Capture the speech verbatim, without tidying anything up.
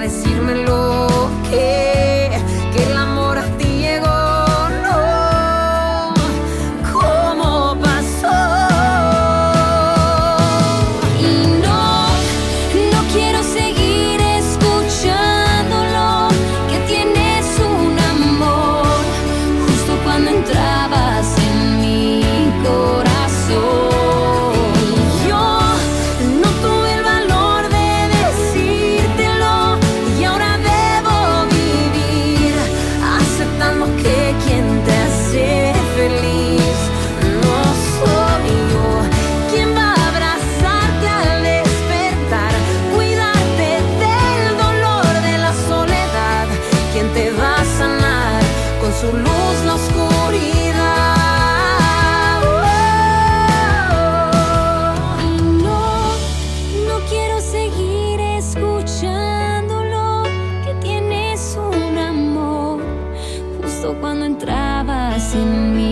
decírmelo, que, que el amor a ti llegó. No, ¿cómo pasó? Y no, no quiero seguir escuchándolo, que tienes un amor justo cuando entrabas en mi corazón. Su luz la oscuridad. Oh, y no, no quiero seguir escuchándolo, que tienes un amor justo cuando entrabas en mí.